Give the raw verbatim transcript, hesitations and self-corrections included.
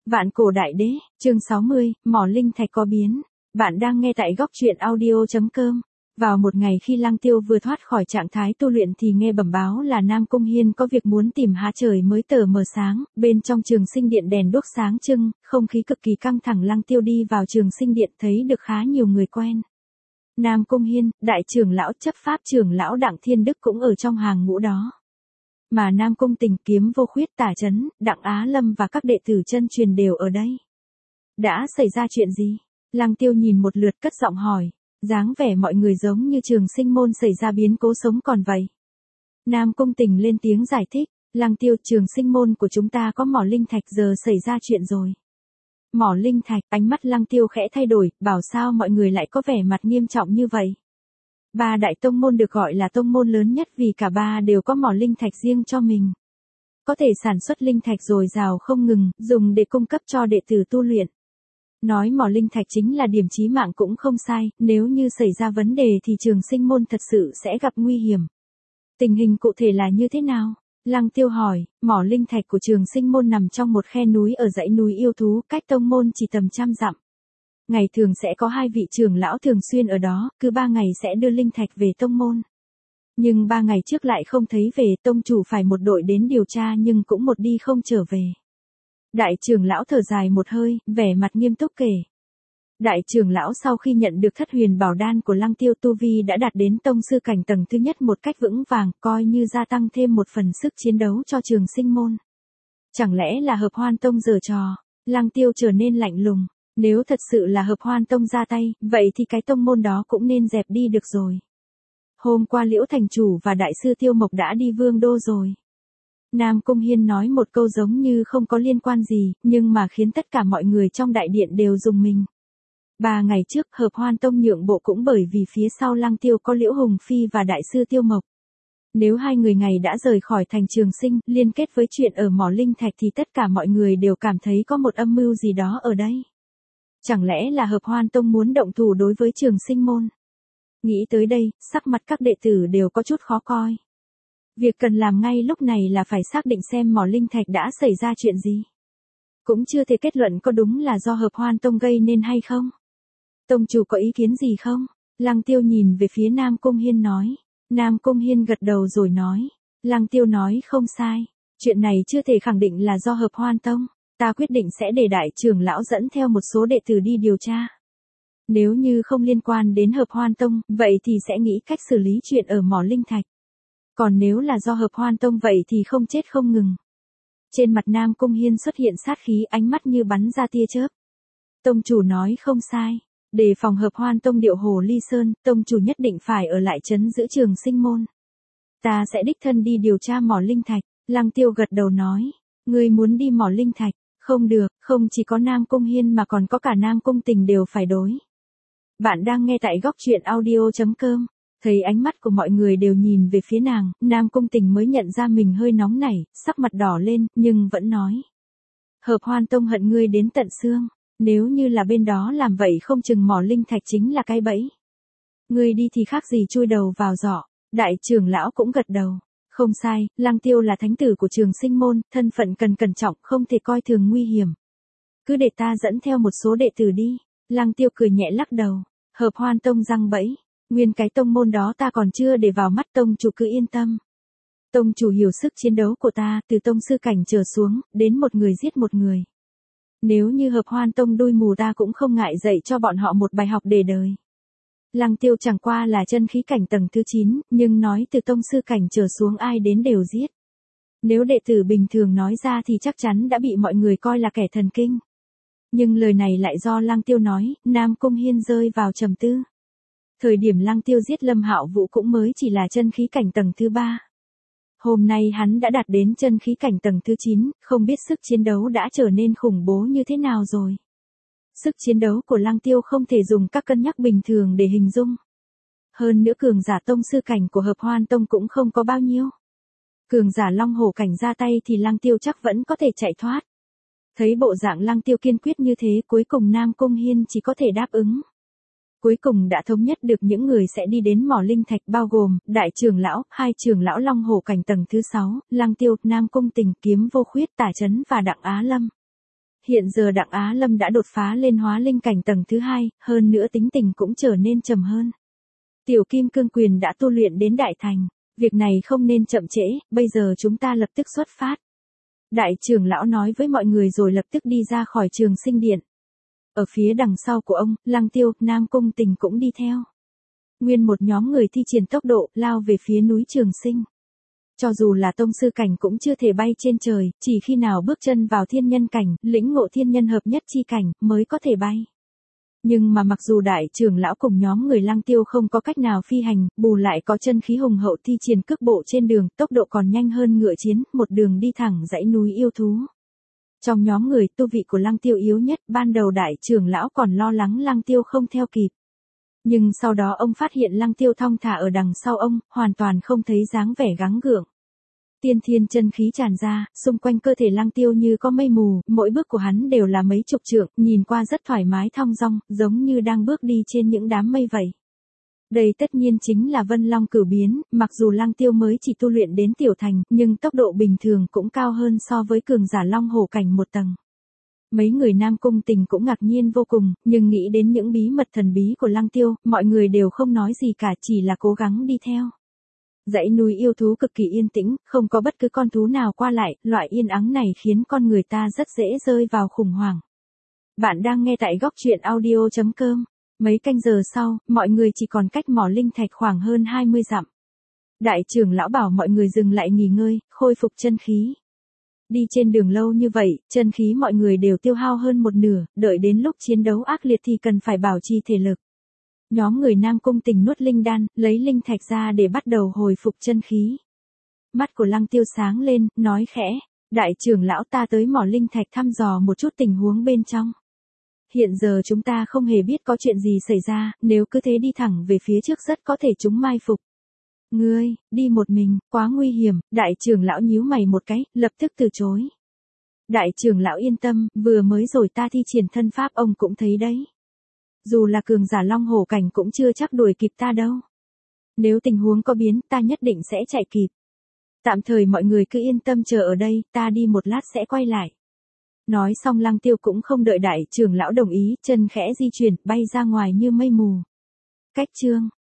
Vạn cổ đại đế, chương sáu mươi, mỏ linh thạch có biến. Bạn đang nghe tại góc truyện audio.com. Vào một ngày khi Lăng Tiêu vừa thoát khỏi trạng thái tu luyện thì nghe bẩm báo là Nam Cung Hiên có việc muốn tìm Hạ Trời mới tờ mờ sáng, bên trong trường sinh điện đèn đuốc sáng trưng, không khí cực kỳ căng thẳng. Lăng Tiêu đi vào trường sinh điện thấy được khá nhiều người quen. Nam Cung Hiên, đại trưởng lão chấp pháp trưởng lão Đặng Thiên Đức cũng ở trong hàng ngũ đó. Mà Nam Cung Tình, Kiếm Vô Khuyết, Tả Chấn, Đặng Á Lâm và các đệ tử chân truyền đều ở đây. Đã xảy ra chuyện gì? Lăng Tiêu nhìn một lượt cất giọng hỏi, dáng vẻ mọi người giống như trường sinh môn xảy ra biến cố sống còn vậy. Nam Cung Tình lên tiếng giải thích, Lăng Tiêu, trường sinh môn của chúng ta có mỏ linh thạch, giờ xảy ra chuyện rồi. Mỏ linh thạch, ánh mắt Lăng Tiêu khẽ thay đổi, bảo sao mọi người lại có vẻ mặt nghiêm trọng như vậy. Ba đại tông môn được gọi là tông môn lớn nhất vì cả ba đều có mỏ linh thạch riêng cho mình. Có thể sản xuất linh thạch dồi dào không ngừng, dùng để cung cấp cho đệ tử tu luyện. Nói mỏ linh thạch chính là điểm chí mạng cũng không sai, nếu như xảy ra vấn đề thì trường sinh môn thật sự sẽ gặp nguy hiểm. Tình hình cụ thể là như thế nào? Lăng Tiêu hỏi, mỏ linh thạch của trường sinh môn nằm trong một khe núi ở dãy núi yêu thú, cách tông môn chỉ tầm trăm dặm. Ngày thường sẽ có hai vị trưởng lão thường xuyên ở đó, cứ ba ngày sẽ đưa linh thạch về tông môn. Nhưng ba ngày trước lại không thấy về, tông chủ phải một đội đến điều tra nhưng cũng một đi không trở về. Đại trưởng lão thở dài một hơi, vẻ mặt nghiêm túc kể. Đại trưởng lão sau khi nhận được thất huyền bảo đan của Lăng Tiêu, tu vi đã đạt đến tông sư cảnh tầng thứ nhất một cách vững vàng, coi như gia tăng thêm một phần sức chiến đấu cho trường sinh môn. Chẳng lẽ là Hợp Hoan Tông giở trò? Lăng Tiêu trở nên lạnh lùng. Nếu thật sự là Hợp Hoan Tông ra tay, vậy thì cái tông môn đó cũng nên dẹp đi được rồi. Hôm qua Liễu Thành Chủ và Đại sư Tiêu Mộc đã đi Vương Đô rồi. Nam Cung Hiên nói một câu giống như không có liên quan gì, nhưng mà khiến tất cả mọi người trong đại điện đều rùng mình. Ba ngày trước, Hợp Hoan Tông nhượng bộ cũng bởi vì phía sau Lăng Tiêu có Liễu Hùng Phi và Đại sư Tiêu Mộc. Nếu hai người ngày đã rời khỏi thành Trường Sinh, liên kết với chuyện ở mỏ linh thạch thì tất cả mọi người đều cảm thấy có một âm mưu gì đó ở đây. Chẳng lẽ là Hợp Hoan Tông muốn động thủ đối với trường sinh môn? Nghĩ tới đây, sắc mặt các đệ tử đều có chút khó coi. Việc cần làm ngay lúc này là phải xác định xem mỏ linh thạch đã xảy ra chuyện gì. Cũng chưa thể kết luận có đúng là do Hợp Hoan Tông gây nên hay không. Tông chủ có ý kiến gì không? Lăng Tiêu nhìn về phía Nam Cung Hiên nói. Nam Cung Hiên gật đầu rồi nói. Lăng Tiêu nói không sai. Chuyện này chưa thể khẳng định là do Hợp Hoan Tông. Ta quyết định sẽ để đại trưởng lão dẫn theo một số đệ tử đi điều tra. Nếu như không liên quan đến Hợp Hoan Tông, vậy thì sẽ nghĩ cách xử lý chuyện ở mỏ linh thạch. Còn nếu là do Hợp Hoan Tông vậy thì không chết không ngừng. Trên mặt Nam Cung Hiên xuất hiện sát khí, ánh mắt như bắn ra tia chớp. Tông chủ nói không sai. Để phòng Hợp Hoan Tông điệu Hồ Ly Sơn, tông chủ nhất định phải ở lại trấn giữ trường sinh môn. Ta sẽ đích thân đi điều tra mỏ linh thạch. Lăng Tiêu gật đầu nói. Ngươi muốn đi mỏ linh thạch? Không được, không chỉ có Nam Cung Hiên mà còn có cả Nam Cung Tình đều phải đối. Bạn đang nghe tại góc truyện audio.com. Thấy ánh mắt của mọi người đều nhìn về phía nàng, Nam Cung Tình mới nhận ra mình hơi nóng nảy, sắc mặt đỏ lên, nhưng vẫn nói. Hợp Hoan Tông hận ngươi đến tận xương. Nếu như là bên đó làm vậy không chừng mỏ linh thạch chính là cái bẫy. Ngươi đi thì khác gì chui đầu vào giỏ. Đại trưởng lão cũng gật đầu. Không sai, Lăng Tiêu là thánh tử của trường sinh môn, thân phận cần cẩn trọng, không thể coi thường nguy hiểm. Cứ để ta dẫn theo một số đệ tử đi. Lăng Tiêu cười nhẹ lắc đầu. Hợp Hoan Tông răng bẫy. Nguyên cái tông môn đó ta còn chưa để vào mắt, tông chủ cứ yên tâm. Tông chủ hiểu sức chiến đấu của ta, từ tông sư cảnh trở xuống, đến một người giết một người. Nếu như Hợp Hoan Tông đuôi mù ta cũng không ngại dạy cho bọn họ một bài học để đời. Lăng Tiêu chẳng qua là chân khí cảnh tầng thứ chín, nhưng nói từ tông sư cảnh trở xuống ai đến đều giết. Nếu đệ tử bình thường nói ra thì chắc chắn đã bị mọi người coi là kẻ thần kinh. Nhưng lời này lại do Lăng Tiêu nói, Nam Cung Hiên rơi vào trầm tư. Thời điểm Lăng Tiêu giết Lâm Hạo Vũ cũng mới chỉ là chân khí cảnh tầng thứ ba. Hôm nay hắn đã đạt đến chân khí cảnh tầng thứ chín, không biết sức chiến đấu đã trở nên khủng bố như thế nào rồi. Sức chiến đấu của Lăng Tiêu không thể dùng các cân nhắc bình thường để hình dung. Hơn nữa cường giả tông sư cảnh của Hợp Hoan Tông cũng không có bao nhiêu. Cường giả Long Hổ cảnh ra tay thì Lăng Tiêu chắc vẫn có thể chạy thoát. Thấy bộ dạng Lăng Tiêu kiên quyết như thế, cuối cùng Nam Cung Hiên chỉ có thể đáp ứng. Cuối cùng đã thống nhất được những người sẽ đi đến mỏ linh thạch, bao gồm đại trưởng lão, hai trưởng lão Long Hổ cảnh tầng thứ sáu, Lăng Tiêu, Nam Cung Tình, Kiếm Vô Khuyết, Tả Chấn và Đặng Á Lâm. Hiện giờ Đặng Á Lâm đã đột phá lên hóa linh cảnh tầng thứ hai, hơn nữa tính tình cũng trở nên trầm hơn. Tiểu Kim Cương Quyền đã tu luyện đến đại thành, việc này không nên chậm trễ, bây giờ chúng ta lập tức xuất phát. Đại trưởng lão nói với mọi người rồi lập tức đi ra khỏi Trường Sinh Điện. Ở phía đằng sau của ông, Lăng Tiêu, Nam Cung Tình cũng đi theo. Nguyên một nhóm người thi triển tốc độ, lao về phía núi Trường Sinh. Cho dù là tông sư cảnh cũng chưa thể bay trên trời, chỉ khi nào bước chân vào thiên nhân cảnh, lĩnh ngộ thiên nhân hợp nhất chi cảnh, mới có thể bay. Nhưng mà mặc dù đại trưởng lão cùng nhóm người Lăng Tiêu không có cách nào phi hành, bù lại có chân khí hùng hậu thi triển cước bộ trên đường, tốc độ còn nhanh hơn ngựa chiến, một đường đi thẳng dãy núi yêu thú. Trong nhóm người, tu vị của Lăng Tiêu yếu nhất, ban đầu đại trưởng lão còn lo lắng Lăng Tiêu không theo kịp. Nhưng sau đó ông phát hiện Lăng Tiêu thong thả ở đằng sau ông, hoàn toàn không thấy dáng vẻ gắng gượng. Tiên thiên chân khí tràn ra, xung quanh cơ thể Lăng Tiêu như có mây mù, mỗi bước của hắn đều là mấy chục trượng, nhìn qua rất thoải mái thong dong, giống như đang bước đi trên những đám mây vậy. Đây tất nhiên chính là Vân Long Cửu biến, mặc dù Lăng Tiêu mới chỉ tu luyện đến tiểu thành, nhưng tốc độ bình thường cũng cao hơn so với cường giả Long Hổ cảnh một tầng. Mấy người Nam Cung Tình cũng ngạc nhiên vô cùng, nhưng nghĩ đến những bí mật thần bí của Lăng Tiêu, mọi người đều không nói gì cả, chỉ là cố gắng đi theo. Dãy núi yêu thú cực kỳ yên tĩnh, không có bất cứ con thú nào qua lại, loại yên ắng này khiến con người ta rất dễ rơi vào khủng hoảng. Bạn đang nghe tại góc truyện audio chấm com. Mấy canh giờ sau, mọi người chỉ còn cách mỏ linh thạch khoảng hơn hai mươi dặm. Đại trưởng lão bảo mọi người dừng lại nghỉ ngơi, khôi phục chân khí. Đi trên đường lâu như vậy, chân khí mọi người đều tiêu hao hơn một nửa, đợi đến lúc chiến đấu ác liệt thì cần phải bảo trì thể lực. Nhóm người Nam Cung Tình nuốt linh đan, lấy linh thạch ra để bắt đầu hồi phục chân khí. Mắt của Lăng Tiêu sáng lên, nói khẽ, đại trưởng lão ta tới mỏ linh thạch thăm dò một chút tình huống bên trong. Hiện giờ chúng ta không hề biết có chuyện gì xảy ra, nếu cứ thế đi thẳng về phía trước rất có thể chúng mai phục. Ngươi, đi một mình, quá nguy hiểm, đại trưởng lão nhíu mày một cái, lập tức từ chối. Đại trưởng lão yên tâm, vừa mới rồi ta thi triển thân pháp ông cũng thấy đấy. Dù là cường giả Long Hổ cảnh cũng chưa chắc đuổi kịp ta đâu. Nếu tình huống có biến, ta nhất định sẽ chạy kịp. Tạm thời mọi người cứ yên tâm chờ ở đây, ta đi một lát sẽ quay lại. Nói xong Lăng Tiêu cũng không đợi đại trưởng lão đồng ý, chân khẽ di chuyển, bay ra ngoài như mây mù. Cách chương